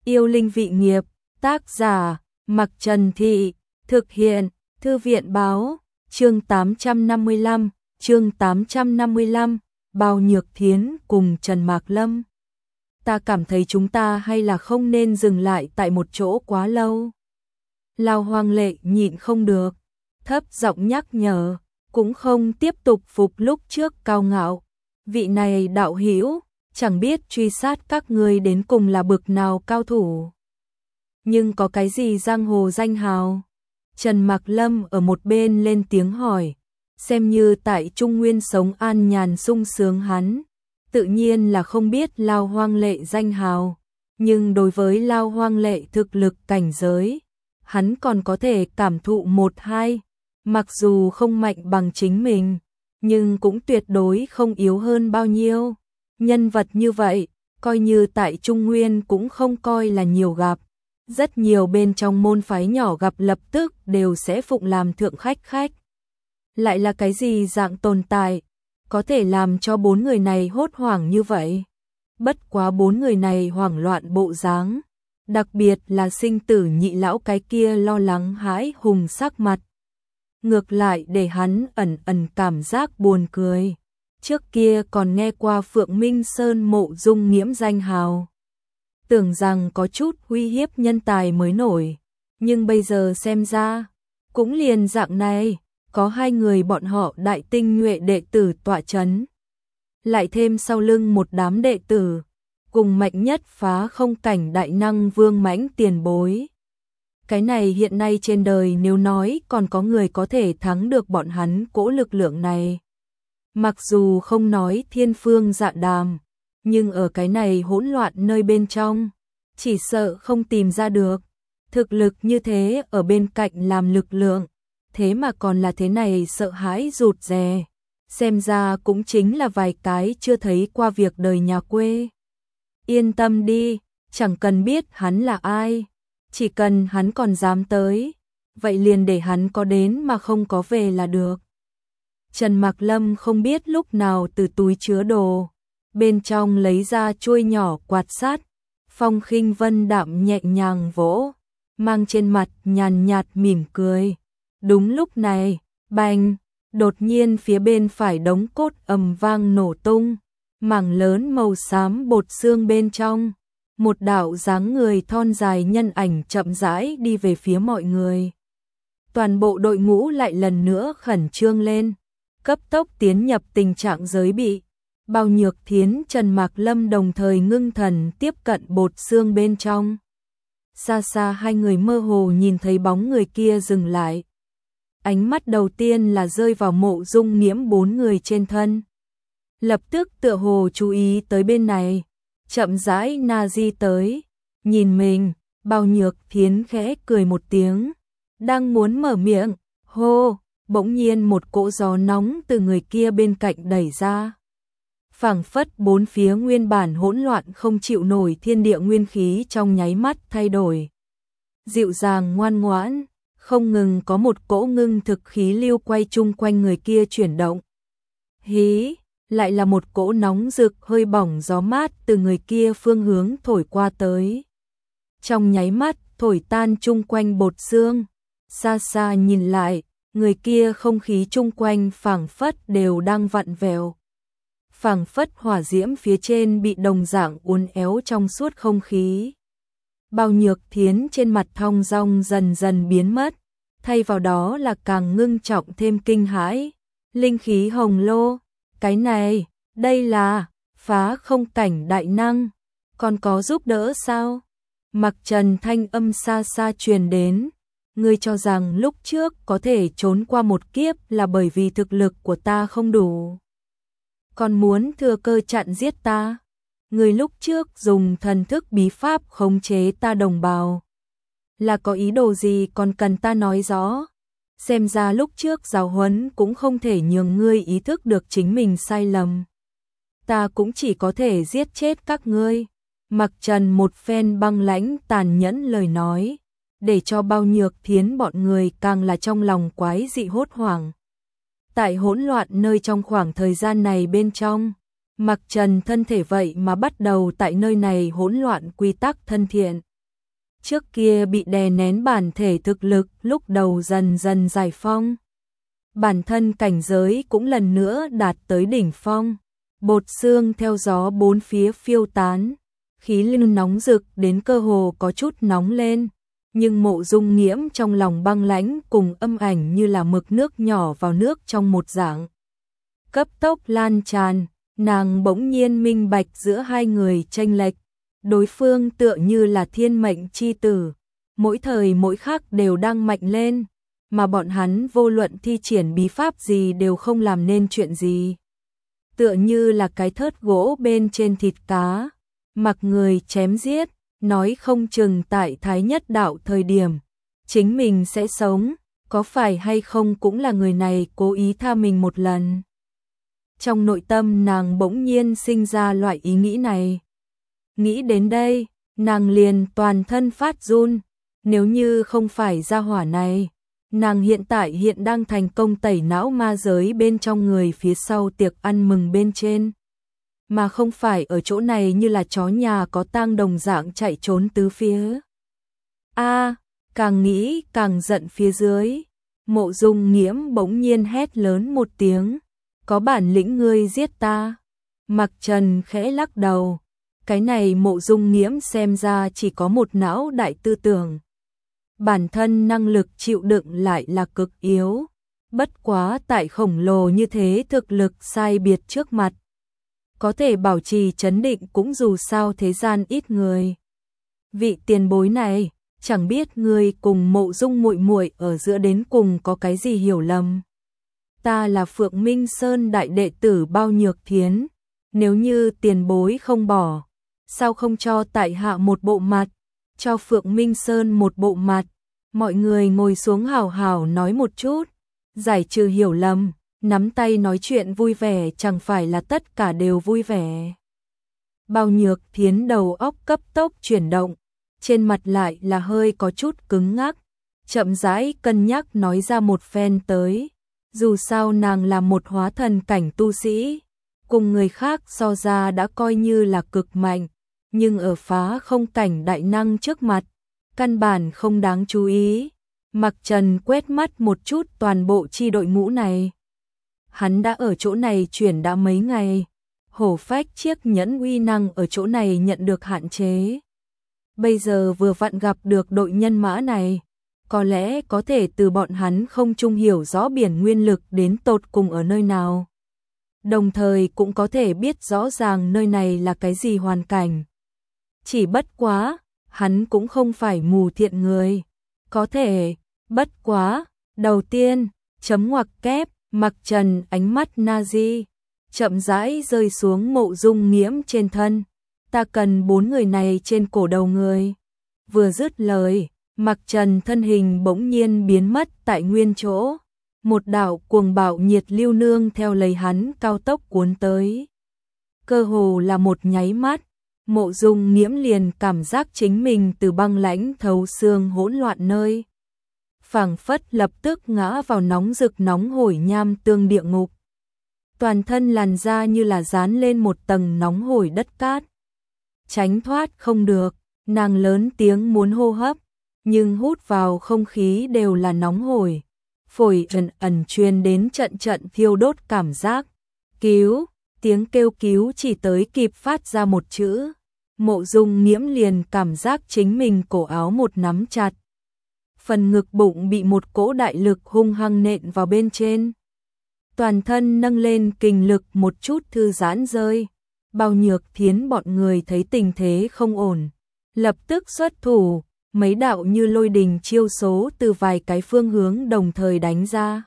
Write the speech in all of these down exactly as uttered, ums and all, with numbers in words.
Yêu linh vị nghiệp, tác giả, Mặc Trần Thị, thực hiện, Thư viện báo, chương tám trăm năm mươi lăm, chương tám trăm năm mươi lăm, Bao Nhược Thiến cùng Trần Mạc Lâm. Ta cảm thấy chúng ta hay là không nên dừng lại tại một chỗ quá lâu. Lao Hoang Lệ nhịn không được, thấp giọng nhắc nhở, cũng không tiếp tục phục lúc trước cao ngạo. Vị này đạo hữu, chẳng biết truy sát các ngươi đến cùng là bực nào cao thủ. Nhưng có cái gì giang hồ danh hào? Trần Mạc Lâm ở một bên lên tiếng hỏi, xem như tại Trung Nguyên sống an nhàn sung sướng hắn, tự nhiên là không biết Lao Hoang Lệ danh hào, nhưng đối với Lao Hoang Lệ thực lực cảnh giới, hắn còn có thể cảm thụ một hai, mặc dù không mạnh bằng chính mình, nhưng cũng tuyệt đối không yếu hơn bao nhiêu. Nhân vật như vậy, coi như tại Trung Nguyên cũng không coi là nhiều gặp. Rất nhiều bên trong môn phái nhỏ gặp lập tức đều sẽ phụng làm thượng khách khách. Lại là cái gì dạng tồn tại, có thể làm cho bốn người này hốt hoảng như vậy? Bất quá bốn người này hoảng loạn bộ dáng, đặc biệt là sinh tử nhị lão cái kia lo lắng hãi hùng sắc mặt. Ngược lại để hắn ẩn ẩn cảm giác buồn cười. Trước kia còn nghe qua Phượng Minh Sơn Mộ Dung Nghiễm danh hào, tưởng rằng có chút uy hiếp nhân tài mới nổi, nhưng bây giờ xem ra, cũng liền dạng này, có hai người bọn họ đại tinh nhuệ đệ tử tọa chấn. Lại thêm sau lưng một đám đệ tử, cùng mạnh nhất phá không cảnh đại năng Vương Mãnh tiền bối. Cái này hiện nay trên đời nếu nói còn có người có thể thắng được bọn hắn cỗ lực lượng này. Mặc dù không nói thiên phương dạ đàm, nhưng ở cái này hỗn loạn nơi bên trong, chỉ sợ không tìm ra được. Thực lực như thế ở bên cạnh làm lực lượng, thế mà còn là thế này sợ hãi rụt rè. Xem ra cũng chính là vài cái chưa thấy qua việc đời nhà quê. Yên tâm đi, chẳng cần biết hắn là ai, chỉ cần hắn còn dám tới, vậy liền để hắn có đến mà không có về là được. Trần Mạc Lâm không biết lúc nào từ túi chứa đồ, bên trong lấy ra chuôi nhỏ quạt sát, Phong Khinh Vân đạm nhẹ nhàng vỗ, mang trên mặt nhàn nhạt mỉm cười. Đúng lúc này, bành, đột nhiên phía bên phải đống cốt ầm vang nổ tung, mảng lớn màu xám bột xương bên trong, một đạo dáng người thon dài nhân ảnh chậm rãi đi về phía mọi người. Toàn bộ đội ngũ lại lần nữa khẩn trương lên, cấp tốc tiến nhập tình trạng giới bị. Bao Nhược Thiến, Trần Mạc Lâm đồng thời ngưng thần tiếp cận bột xương bên trong. Xa xa hai người mơ hồ nhìn thấy bóng người kia dừng lại. Ánh mắt đầu tiên là rơi vào Mộ Dung Nghiễm bốn người trên thân. Lập tức tựa hồ chú ý tới bên này, chậm rãi na di tới, nhìn mình. Bao Nhược Thiến khẽ cười một tiếng, đang muốn mở miệng, hô, bỗng nhiên một cỗ gió nóng từ người kia bên cạnh đẩy ra. Phảng phất bốn phía nguyên bản hỗn loạn không chịu nổi thiên địa nguyên khí trong nháy mắt thay đổi. Dịu dàng ngoan ngoãn, không ngừng có một cỗ ngưng thực khí lưu quay chung quanh người kia chuyển động. Hí, lại là một cỗ nóng rực hơi bỏng gió mát từ người kia phương hướng thổi qua tới. Trong nháy mắt thổi tan chung quanh bột xương, xa xa nhìn lại, người kia không khí chung quanh phảng phất đều đang vặn vẹo. Phảng phất hỏa diễm phía trên bị đồng dạng uốn éo trong suốt không khí. Bao Nhược Thiến trên mặt thong dong dần dần biến mất, thay vào đó là càng ngưng trọng thêm kinh hãi. Linh khí hồng lô, cái này, đây là phá không cảnh đại năng, còn có giúp đỡ sao? Mặc Trần thanh âm xa xa truyền đến, ngươi cho rằng lúc trước có thể trốn qua một kiếp là bởi vì thực lực của ta không đủ, còn muốn thừa cơ chặn giết ta. Người lúc trước dùng thần thức bí pháp khống chế ta đồng bào, là có ý đồ gì còn cần ta nói rõ. Xem ra lúc trước giáo huấn cũng không thể nhường ngươi ý thức được chính mình sai lầm. Ta cũng chỉ có thể giết chết các ngươi. Mặc Trần một phen băng lãnh tàn nhẫn lời nói, để cho Bao Nhược Thiến bọn người càng là trong lòng quái dị hốt hoảng. Tại hỗn loạn nơi trong khoảng thời gian này bên trong, Mặc Trần thân thể vậy mà bắt đầu tại nơi này hỗn loạn quy tắc thân thiện. Trước kia bị đè nén bản thể thực lực lúc đầu dần dần giải phong. Bản thân cảnh giới cũng lần nữa đạt tới đỉnh phong. Bột xương theo gió bốn phía phiêu tán. Khí linh nóng rực đến cơ hồ có chút nóng lên. Nhưng Mộ Dung Nghiễm trong lòng băng lãnh cùng âm ảnh như là mực nước nhỏ vào nước trong một dạng. Cấp tốc lan tràn, nàng bỗng nhiên minh bạch giữa hai người chênh lệch. Đối phương tựa như là thiên mệnh chi tử, mỗi thời mỗi khắc đều đang mạnh lên, mà bọn hắn vô luận thi triển bí pháp gì đều không làm nên chuyện gì. Tựa như là cái thớt gỗ bên trên thịt cá, mặc người chém giết, nói không chừng tại Thái Nhất Đạo thời điểm, chính mình sẽ sống, có phải hay không cũng là người này cố ý tha mình một lần. Trong nội tâm nàng bỗng nhiên sinh ra loại ý nghĩ này. Nghĩ đến đây, nàng liền toàn thân phát run, nếu như không phải gia hỏa này, nàng hiện tại hiện đang thành công tẩy não ma giới bên trong người phía sau tiệc ăn mừng bên trên. Mà không phải ở chỗ này như là chó nhà có tang đồng dạng chạy trốn tứ phía. A, càng nghĩ càng giận phía dưới, Mộ Dung Nghiễm bỗng nhiên hét lớn một tiếng, có bản lĩnh ngươi giết ta. Mặc Trần khẽ lắc đầu, cái này Mộ Dung Nghiễm xem ra chỉ có một não đại tư tưởng. Bản thân năng lực chịu đựng lại là cực yếu, bất quá tại khổng lồ như thế thực lực sai biệt trước mặt. Có thể bảo trì trấn định cũng dù sao thế gian ít người. Vị tiền bối này, chẳng biết ngươi cùng Mộ Dung muội muội ở giữa đến cùng có cái gì hiểu lầm. Ta là Phượng Minh Sơn đại đệ tử Bao Nhược Thiến, nếu như tiền bối không bỏ, sao không cho tại hạ một bộ mặt, cho Phượng Minh Sơn một bộ mặt, mọi người ngồi xuống hào hào nói một chút, giải trừ hiểu lầm, nắm tay nói chuyện vui vẻ chẳng phải là tất cả đều vui vẻ. Bao Nhược Thiến đầu óc cấp tốc chuyển động, trên mặt lại là hơi có chút cứng ngắc, chậm rãi cân nhắc nói ra một phen tới, dù sao nàng là một hóa thần cảnh tu sĩ, cùng người khác so ra đã coi như là cực mạnh, nhưng ở phá không cảnh đại năng trước mặt, căn bản không đáng chú ý. Mặc Trần quét mắt một chút toàn bộ chi đội ngũ này. Hắn đã ở chỗ này chuyển đã mấy ngày, hổ phách chiếc nhẫn uy năng ở chỗ này nhận được hạn chế. Bây giờ vừa vặn gặp được đội nhân mã này, có lẽ có thể từ bọn hắn không chung hiểu rõ biển nguyên lực đến tột cùng ở nơi nào. Đồng thời cũng có thể biết rõ ràng nơi này là cái gì hoàn cảnh. Chỉ bất quá, hắn cũng không phải mù thiện người. Có thể, bất quá, đầu tiên, chấm ngoặc kép, Mặc Trần ánh mắt Nazi, chậm rãi rơi xuống Mộ Dung Nghiễm trên thân. Ta cần bốn người này trên cổ đầu người. Vừa dứt lời, Mặc Trần thân hình bỗng nhiên biến mất tại nguyên chỗ. Một đạo cuồng bạo nhiệt lưu nương theo lấy hắn cao tốc cuốn tới. Cơ hồ là một nháy mắt, Mộ Dung Nghiễm liền cảm giác chính mình từ băng lãnh thấu xương hỗn loạn nơi. Phảng phất lập tức ngã vào nóng rực nóng hổi nham tương địa ngục. Toàn thân làn da như là dán lên một tầng nóng hổi đất cát. Tránh thoát không được, nàng lớn tiếng muốn hô hấp, nhưng hút vào không khí đều là nóng hổi. Phổi ẩn ẩn truyền đến trận trận thiêu đốt cảm giác. Cứu, tiếng kêu cứu chỉ tới kịp phát ra một chữ. Mộ Dung Nghiễm liền cảm giác chính mình cổ áo một nắm chặt. Phần ngực bụng bị một cỗ đại lực hung hăng nện vào bên trên. Toàn thân nâng lên kình lực một chút thư giãn rơi. Bao Nhược Thiến bọn người thấy tình thế không ổn, lập tức xuất thủ, mấy đạo như lôi đình chiêu số từ vài cái phương hướng đồng thời đánh ra.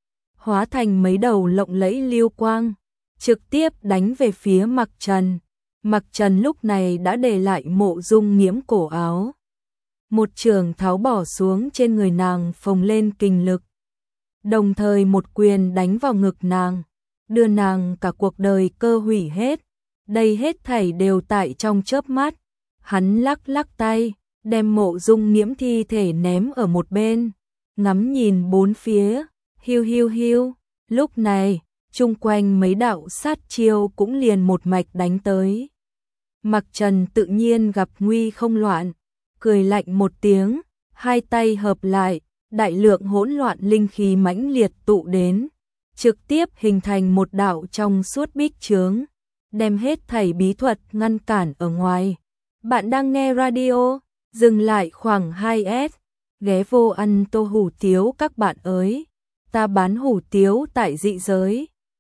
Hóa thành mấy đầu lộng lẫy lưu quang, trực tiếp đánh về phía Mặc Trần. Mặc Trần lúc này đã để lại Mộ Dung Nghiễm cổ áo. Một trường tháo bỏ xuống trên người nàng phồng lên kình lực. Đồng thời một quyền đánh vào ngực nàng, đưa nàng cả cuộc đời cơ hủy hết. Đây hết thảy đều tại trong chớp mắt. Hắn lắc lắc tay, đem Mộ Dung Nghiễm thi thể ném ở một bên, ngắm nhìn bốn phía, hiu hiu hiu. Lúc này, chung quanh mấy đạo sát chiêu cũng liền một mạch đánh tới. Mặc Trần tự nhiên gặp nguy không loạn, cười lạnh một tiếng, hai tay hợp lại, đại lượng hỗn loạn linh khí mãnh liệt tụ đến, trực tiếp hình thành một đạo trong suốt bích chướng, đem hết thảy bí thuật ngăn cản ở ngoài. Bạn đang nghe radio, dừng lại khoảng hai S, ghé vô ăn tô hủ tiếu các bạn ơi. Ta bán hủ tiếu tại dị giới,